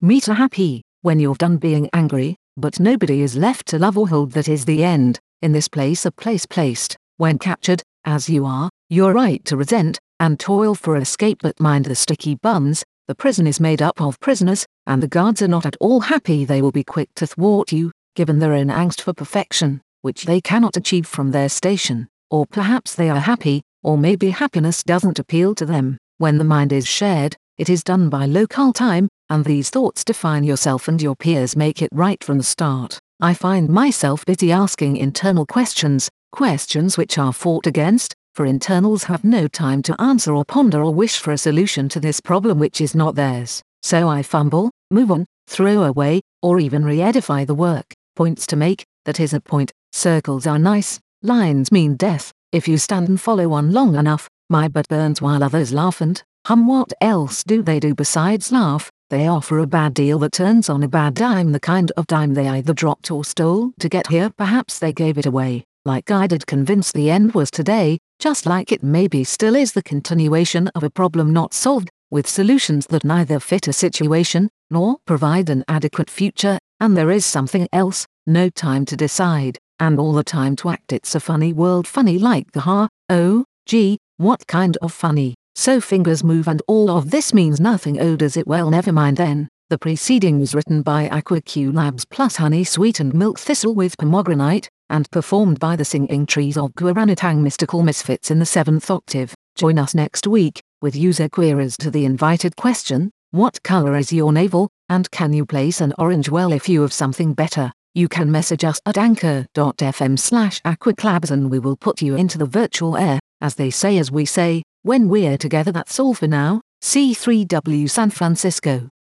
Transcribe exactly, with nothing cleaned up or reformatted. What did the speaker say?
Meter happy, when you've done being angry, but nobody is left to love or hold. That is the end. In this place a place placed, when captured, as you are, you're right to resent, and toil for escape. But mind the sticky bums, the prison is made up of prisoners, and the guards are not at all happy. They will be quick to thwart you, given their own angst for perfection, which they cannot achieve from their station. Or perhaps they are happy, or maybe happiness doesn't appeal to them. When the mind is shared, it is done by local time, and these thoughts define yourself and your peers. Make it right from the start. I find myself busy asking internal questions, questions which are fought against, for internals have no time to answer or ponder or wish for a solution to this problem which is not theirs. So I fumble, move on, throw away, or even re-edify the work. Points to make, that is a point. Circles are nice, lines mean death. If you stand and follow one long enough, my butt burns while others laugh and hum. What else do they do besides laugh? They offer a bad deal that turns on a bad dime, the kind of dime they either dropped or stole to get here. Perhaps they gave it away, like I did, convinced the end was today, just like it maybe still is the continuation of a problem not solved, with solutions that neither fit a situation, nor provide an adequate future, and there is something else, no time to decide, and all the time to act. It's a funny world, funny like the ha, oh, gee, what kind of funny? So fingers move and all of this means nothing. Oh, does it? Well, never mind then. The preceding was written by AquaQ Labs plus Honey Sweetened Milk Thistle with Pomegranate, and performed by the Singing Trees of Guaranitang Mystical Misfits in the seventh octave. Join us next week, with user queries to the invited question, what color is your navel, and can you place an orange? Well, if you have something better, you can message us at anchor.fm slash aquaclabs and we will put you into the virtual air, as they say as we say, when we're together. That's all for now. C three W San Francisco.